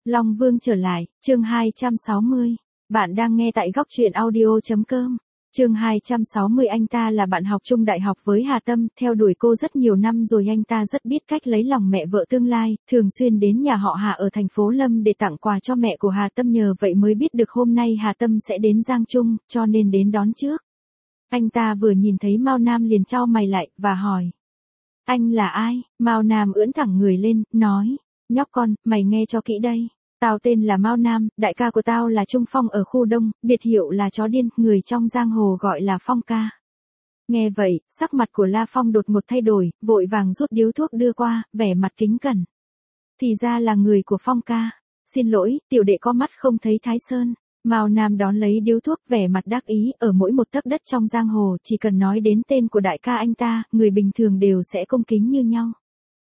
Long Vương trở lại, chương 260. Bạn đang nghe tại góc truyện audio.com. Chương 260. Anh ta là bạn học chung đại học với Hà Tâm, theo đuổi cô rất nhiều năm rồi. Anh ta rất biết cách lấy lòng mẹ vợ tương lai, thường xuyên đến nhà họ Hà ở thành phố Lâm để tặng quà cho mẹ của Hà Tâm, nhờ vậy mới biết được hôm nay Hà Tâm sẽ đến Giang Trung, cho nên đến đón trước. Anh ta vừa nhìn thấy Mao Nam liền chau mày lại, và hỏi. Anh là ai? Mao Nam ưỡn thẳng người lên, nói. Nhóc con, mày nghe cho kỹ đây. Tao tên là Mao Nam, đại ca của tao là Trung Phong ở khu Đông, biệt hiệu là chó điên, người trong giang hồ gọi là Phong ca. Nghe vậy, sắc mặt của La Phong đột ngột thay đổi, vội vàng rút điếu thuốc đưa qua, vẻ mặt kính cẩn. Thì ra là người của Phong ca. Xin lỗi, tiểu đệ có mắt không thấy Thái Sơn. Mao Nam đón lấy điếu thuốc, vẻ mặt đắc ý, ở mỗi một tấc đất trong giang hồ, chỉ cần nói đến tên của đại ca anh ta, người bình thường đều sẽ cung kính như nhau.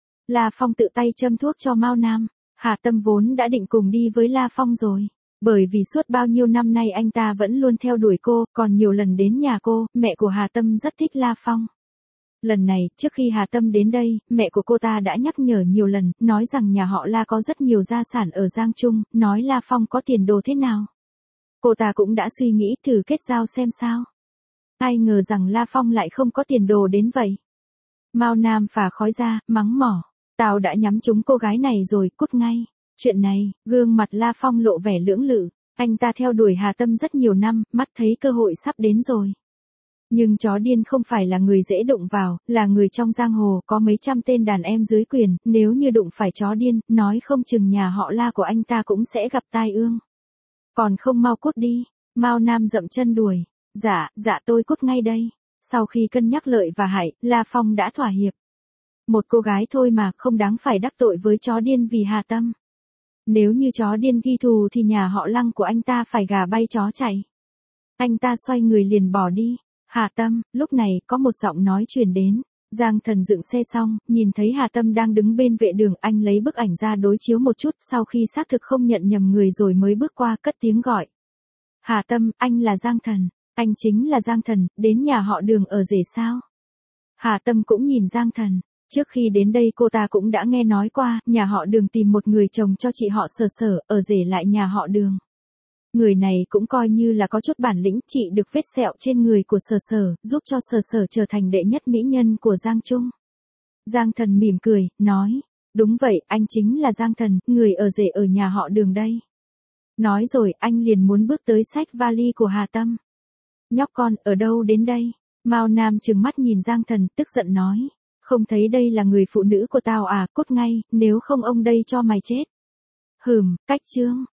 La Phong tự tay châm thuốc cho Mao Nam. Hà Tâm vốn đã định cùng đi với La Phong rồi. Bởi vì suốt bao nhiêu năm nay anh ta vẫn luôn theo đuổi cô, còn nhiều lần đến nhà cô, mẹ của Hà Tâm rất thích La Phong. Lần này, trước khi Hà Tâm đến đây, mẹ của cô ta đã nhắc nhở nhiều lần, nói rằng nhà họ La có rất nhiều gia sản ở Giang Trung, nói La Phong có tiền đồ thế nào. Cô ta cũng đã suy nghĩ thử kết giao xem sao. Ai ngờ rằng La Phong lại không có tiền đồ đến vậy. Mao Nam phả khói ra, mắng mỏ. Tao đã nhắm trúng cô gái này rồi, cút ngay. Chuyện này, gương mặt La Phong lộ vẻ lưỡng lự. Anh ta theo đuổi Hà Tâm rất nhiều năm, mắt thấy cơ hội sắp đến rồi. Nhưng chó điên không phải là người dễ đụng vào, là người trong giang hồ, có mấy trăm tên đàn em dưới quyền, nếu như đụng phải chó điên, nói không chừng nhà họ La của anh ta cũng sẽ gặp tai ương. Còn không mau cút đi. Mao Nam dậm chân đuổi. Dạ tôi cút ngay đây. Sau khi cân nhắc lợi và hại, La Phong đã thỏa hiệp. Một cô gái thôi mà, không đáng phải đắc tội với chó điên vì Hà Tâm. Nếu như chó điên ghi thù thì nhà họ Lăng của anh ta phải gà bay chó chạy. Anh ta xoay người liền bỏ đi. Hà Tâm, lúc này có một giọng nói truyền đến. Giang Thần dựng xe xong, nhìn thấy Hà Tâm đang đứng bên vệ đường, anh lấy bức ảnh ra đối chiếu một chút, sau khi xác thực không nhận nhầm người rồi mới bước qua, cất tiếng gọi. Hà Tâm, anh là Giang Thần. Anh chính là Giang Thần, đến nhà họ Đường ở rể sao? Hà Tâm cũng nhìn Giang Thần. Trước khi đến đây cô ta cũng đã nghe nói qua, nhà họ Đường tìm một người chồng cho chị họ Sở, ở rể lại nhà họ Đường. Người này cũng coi như là có chút bản lĩnh, trị được vết sẹo trên người của Sở, giúp cho Sở trở thành đệ nhất mỹ nhân của Giang Trung. Giang Thần mỉm cười, nói, đúng vậy, anh chính là Giang Thần, người ở rể ở nhà họ Đường đây. Nói rồi, anh liền muốn bước tới xách vali của Hà Tâm. Nhóc con, ở đâu đến đây? Mao Nam trừng mắt nhìn Giang Thần, tức giận nói. Không thấy đây là người phụ nữ của tao à, cút ngay, nếu không ông đây cho mày chết. Cách chương.